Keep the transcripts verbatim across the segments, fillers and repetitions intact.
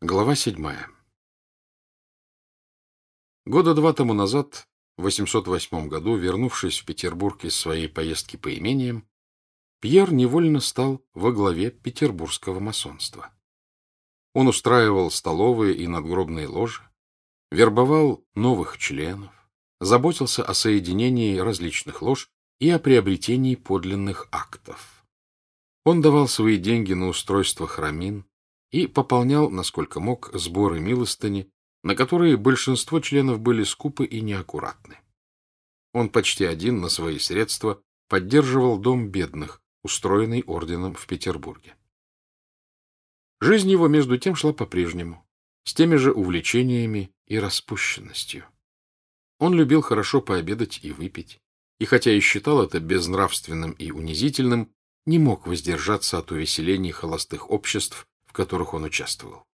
Глава седьмая. Года два тому назад, в восемьсот восьмом году, вернувшись в Петербург из своей поездки по имениям, Пьер невольно стал во главе петербургского масонства. Он устраивал столовые и надгробные ложи, вербовал новых членов, заботился о соединении различных лож и о приобретении подлинных актов. Он давал свои деньги на устройство храмин и пополнял, насколько мог, сборы милостыни, на которые большинство членов были скупы и неаккуратны. Он почти один на свои средства поддерживал дом бедных, устроенный орденом в Петербурге. Жизнь его, между тем, шла по-прежнему, с теми же увлечениями и распущенностью. Он любил хорошо пообедать и выпить, и хотя и считал это безнравственным и унизительным, не мог воздержаться от увеселений холостых обществ, в которых он участвовал.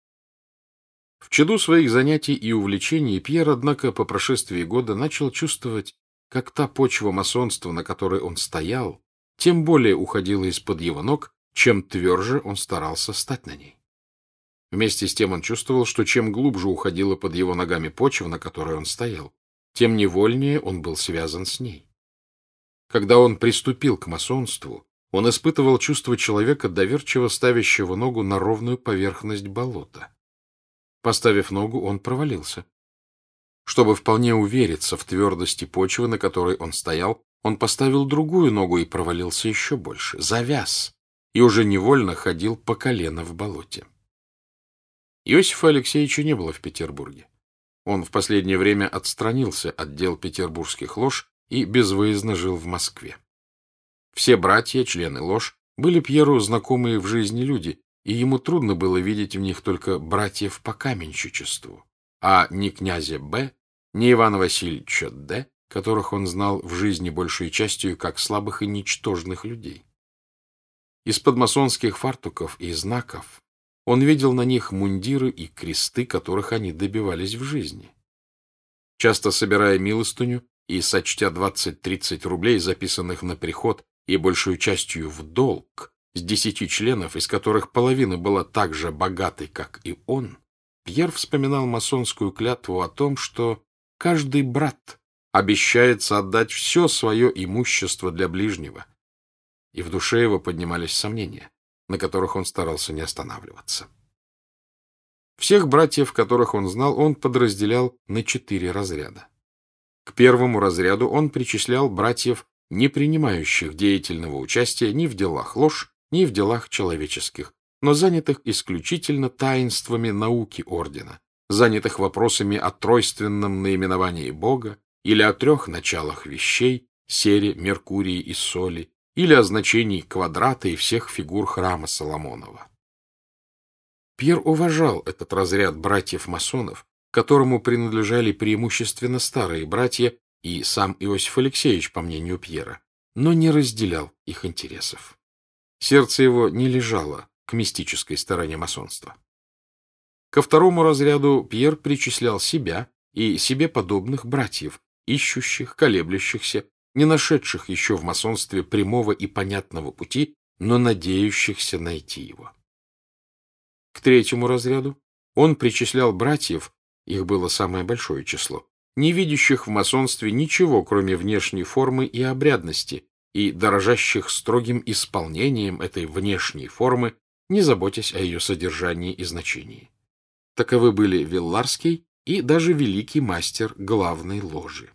В чаду своих занятий и увлечений Пьер, однако, по прошествии года начал чувствовать, как та почва масонства, на которой он стоял, тем более уходила из-под его ног, чем тверже он старался стать на ней. Вместе с тем он чувствовал, что чем глубже уходила под его ногами почва, на которой он стоял, тем невольнее он был связан с ней. Когда он приступил к масонству, он испытывал чувство человека, доверчиво ставящего ногу на ровную поверхность болота. Поставив ногу, он провалился. Чтобы вполне увериться в твердости почвы, на которой он стоял, он поставил другую ногу и провалился еще больше, завяз, и уже невольно ходил по колено в болоте. Иосифа Алексеевича не было в Петербурге. Он в последнее время отстранился от дел петербургских лож и безвыездно жил в Москве. Все братья, члены лож, были Пьеру знакомые в жизни люди, и ему трудно было видеть в них только братьев по каменщичеству, а ни князя Б, ни Ивана Васильевича Д, которых он знал в жизни большей частью как слабых и ничтожных людей. Из-под масонских фартуков и знаков он видел на них мундиры и кресты, которых они добивались в жизни. Часто собирая милостыню и сочтя двадцать-тридцать рублей, записанных на приход и большую частью в долг, с десяти членов, из которых половина была так же богатой, как и он, Пьер вспоминал масонскую клятву о том, что каждый брат обещается отдать все свое имущество для ближнего. И в душе его поднимались сомнения, на которых он старался не останавливаться. Всех братьев, которых он знал, он подразделял на четыре разряда. К первому разряду он причислял братьев, не принимающих деятельного участия ни в делах лож, ни в делах человеческих, но занятых исключительно таинствами науки ордена, занятых вопросами о тройственном наименовании Бога или о трех началах вещей, сере, Меркурии и соли, или о значении квадрата и всех фигур храма Соломонова. Пьер уважал этот разряд братьев-масонов, которому принадлежали преимущественно старые братья и сам Иосиф Алексеевич, по мнению Пьера, но не разделял их интересов. Сердце его не лежало к мистической стороне масонства. Ко второму разряду Пьер причислял себя и себе подобных братьев, ищущих, колеблющихся, не нашедших еще в масонстве прямого и понятного пути, но надеющихся найти его. К третьему разряду он причислял братьев, их было самое большое число, не видящих в масонстве ничего, кроме внешней формы и обрядности, и дорожащих строгим исполнением этой внешней формы, не заботясь о ее содержании и значении. Таковы были Вилларский и даже великий мастер главной ложи.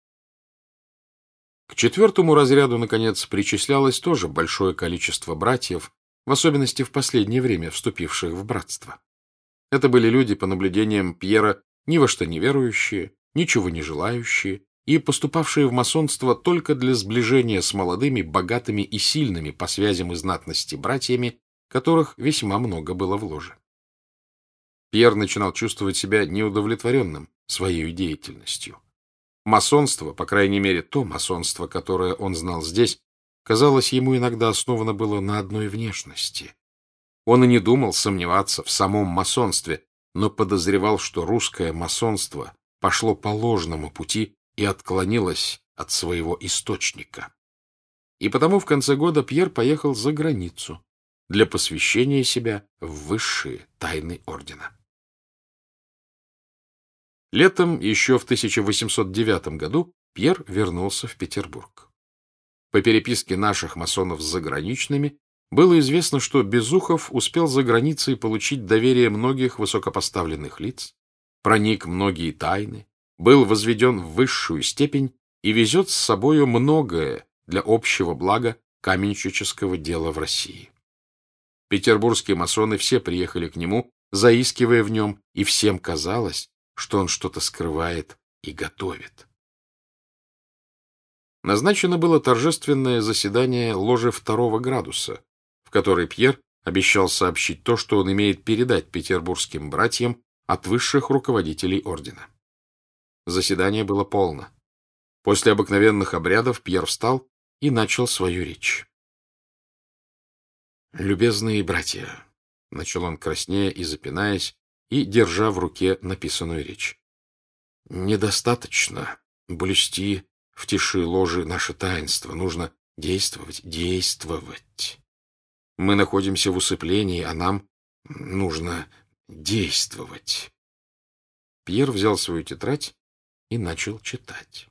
К четвертому разряду, наконец, причислялось тоже большое количество братьев, в особенности в последнее время вступивших в братство. Это были люди, по наблюдениям Пьера, ни во что не верующие, ничего не желающие и поступавшие в масонство только для сближения с молодыми, богатыми и сильными по связям и знатности братьями, которых весьма много было в ложе. Пьер начинал чувствовать себя неудовлетворенным своей деятельностью. Масонство, по крайней мере то масонство, которое он знал здесь, казалось, ему иногда основано было на одной внешности. Он и не думал сомневаться в самом масонстве, но подозревал, что русское масонство пошло по ложному пути и отклонилось от своего источника. И потому в конце года Пьер поехал за границу для посвящения себя в высшие тайны ордена. Летом, еще в тысяча восемьсот девятом году, Пьер вернулся в Петербург. По переписке наших масонов с заграничными было известно, что Безухов успел за границей получить доверие многих высокопоставленных лиц, проник многие тайны, был возведен в высшую степень и везет с собою многое для общего блага каменщического дела в России. Петербургские масоны все приехали к нему, заискивая в нем, и всем казалось, что он что-то скрывает и готовит. Назначено было торжественное заседание ложи второго градуса, в которой Пьер обещал сообщить то, что он имеет передать петербургским братьям от высших руководителей ордена. Заседание было полно. После обыкновенных обрядов Пьер встал и начал свою речь. «Любезные братья», — начал он краснея и запинаясь, и держа в руке написанную речь, — «недостаточно блюсти в тиши ложи наше таинство. Нужно действовать, действовать. Мы находимся в усыплении, а нам нужно действовать». Пьер взял свою тетрадь и начал читать.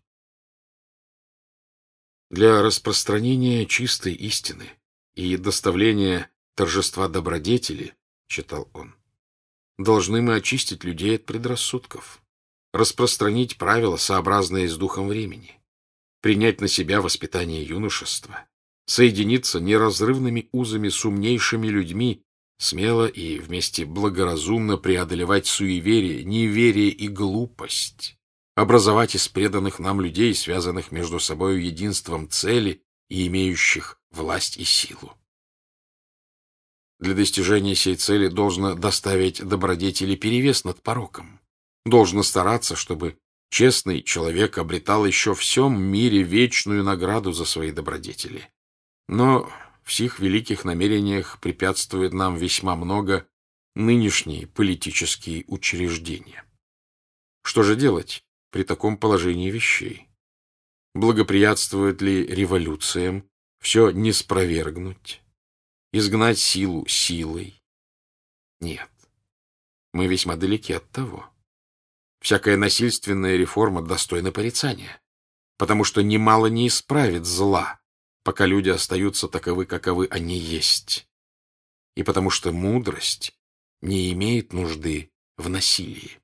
«Для распространения чистой истины и доставления торжества добродетели, — читал он, — должны мы очистить людей от предрассудков, распространить правила, сообразные с духом времени, принять на себя воспитание юношества, соединиться неразрывными узами с умнейшими людьми, смело и вместе благоразумно преодолевать суеверие, неверие и глупость, образовать из преданных нам людей, связанных между собою единством цели и имеющих власть и силу. Для достижения сей цели должно доставить добродетели перевес над пороком. Должно стараться, чтобы честный человек обретал еще в всем мире вечную награду за свои добродетели. Но в сих великих намерениях препятствует нам весьма много нынешние политические учреждения. Что же делать при таком положении вещей? Благоприятствует ли революциям все не спровергнуть? Изгнать силу силой? Нет. Мы весьма далеки от того. Всякая насильственная реформа достойна порицания, потому что немало не исправит зла, пока люди остаются таковы, каковы они есть, и потому что мудрость не имеет нужды в насилии.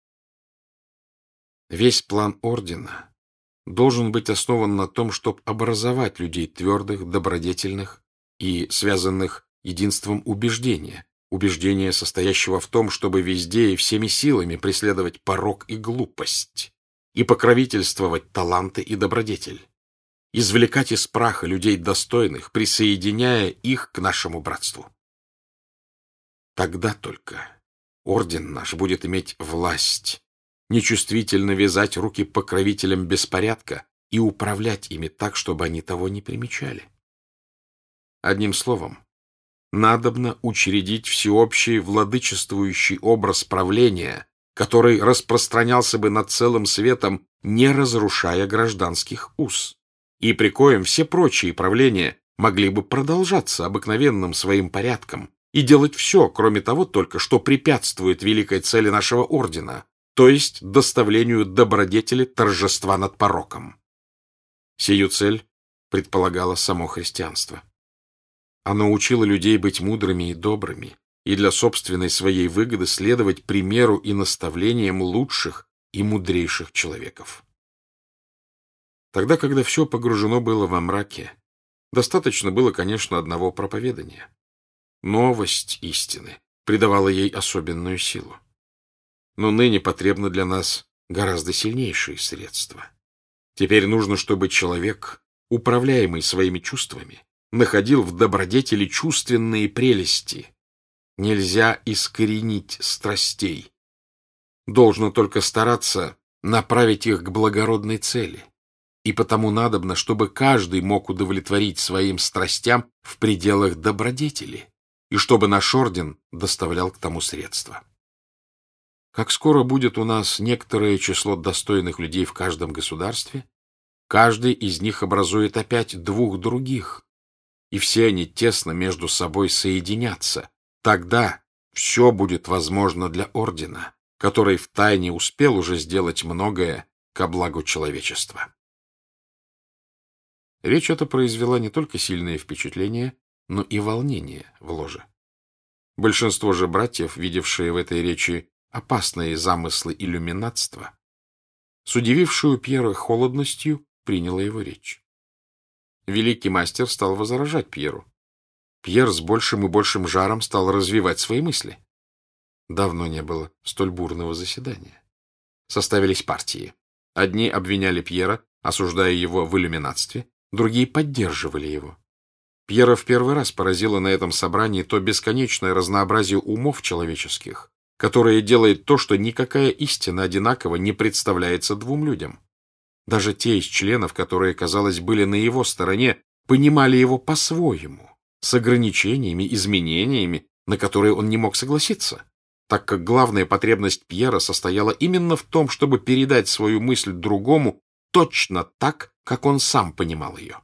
Весь план ордена должен быть основан на том, чтобы образовать людей твердых, добродетельных и связанных единством убеждения, убеждения, состоящего в том, чтобы везде и всеми силами преследовать порок и глупость, и покровительствовать таланты и добродетель, извлекать из праха людей достойных, присоединяя их к нашему братству. Тогда только орден наш будет иметь власть, нечувствительно вязать руки покровителям беспорядка и управлять ими так, чтобы они того не примечали. Одним словом, надобно учредить всеобщий владычествующий образ правления, который распространялся бы над целым светом, не разрушая гражданских уз, и при коем все прочие правления могли бы продолжаться обыкновенным своим порядком и делать все, кроме того только, что препятствует великой цели нашего ордена, то есть доставлению добродетели торжества над пороком. Сию цель предполагало само христианство. Оно учило людей быть мудрыми и добрыми, и для собственной своей выгоды следовать примеру и наставлениям лучших и мудрейших человеков. Тогда, когда все погружено было во мраке, достаточно было, конечно, одного проповедания. Новость истины придавала ей особенную силу. Но ныне потребно для нас гораздо сильнейшие средства. Теперь нужно, чтобы человек, управляемый своими чувствами, находил в добродетели чувственные прелести. Нельзя искоренить страстей. Должно только стараться направить их к благородной цели. И потому надобно, чтобы каждый мог удовлетворить своим страстям в пределах добродетели, и чтобы наш орден доставлял к тому средства. Как скоро будет у нас некоторое число достойных людей в каждом государстве, каждый из них образует опять двух других, и все они тесно между собой соединятся. Тогда все будет возможно для ордена, который втайне успел уже сделать многое ко благу человечества. Речь эта произвела не только сильное впечатление, но и волнение в ложе. Большинство же братьев, видевшие в этой речи опасные замыслы иллюминатства, с удивившую Пьера холодностью приняло его речь. Великий мастер стал возражать Пьеру. Пьер с большим и большим жаром стал развивать свои мысли. Давно не было столь бурного заседания. Составились партии. Одни обвиняли Пьера, осуждая его в иллюминатстве, другие поддерживали его. Пьера в первый раз поразило на этом собрании то бесконечное разнообразие умов человеческих, которое делает то, что никакая истина одинаково не представляется двум людям. Даже те из членов, которые, казалось, были на его стороне, понимали его по-своему, с ограничениями, изменениями, на которые он не мог согласиться, так как главная потребность Пьера состояла именно в том, чтобы передать свою мысль другому точно так, как он сам понимал ее.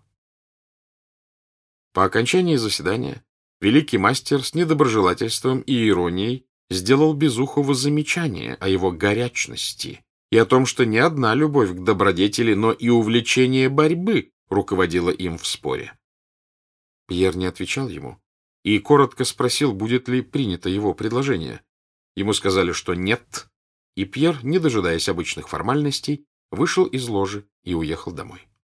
По окончании заседания великий мастер с недоброжелательством и иронией сделал Безухову замечание о его горячности и о том, что не одна любовь к добродетели, но и увлечение борьбы руководила им в споре. Пьер не отвечал ему и коротко спросил, будет ли принято его предложение. Ему сказали, что нет, и Пьер, не дожидаясь обычных формальностей, вышел из ложи и уехал домой.